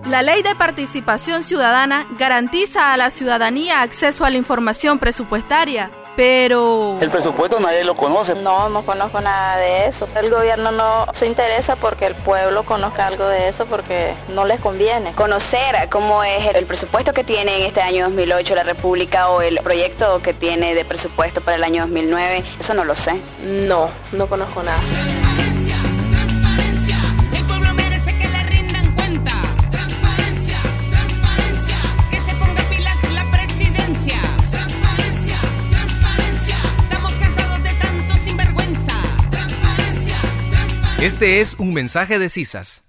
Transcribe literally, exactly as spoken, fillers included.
La Ley de Participación Ciudadana garantiza a la ciudadanía acceso a la información presupuestaria, pero... El presupuesto nadie lo conoce. No, no conozco nada de eso. El gobierno no se interesa porque el pueblo conozca algo de eso porque no les conviene. Conocer cómo es el presupuesto que tiene en este año dos mil ocho la República o el proyecto que tiene de presupuesto para el año dos mil nueve, eso no lo sé. No, no conozco nada. Este es un mensaje de CISAS.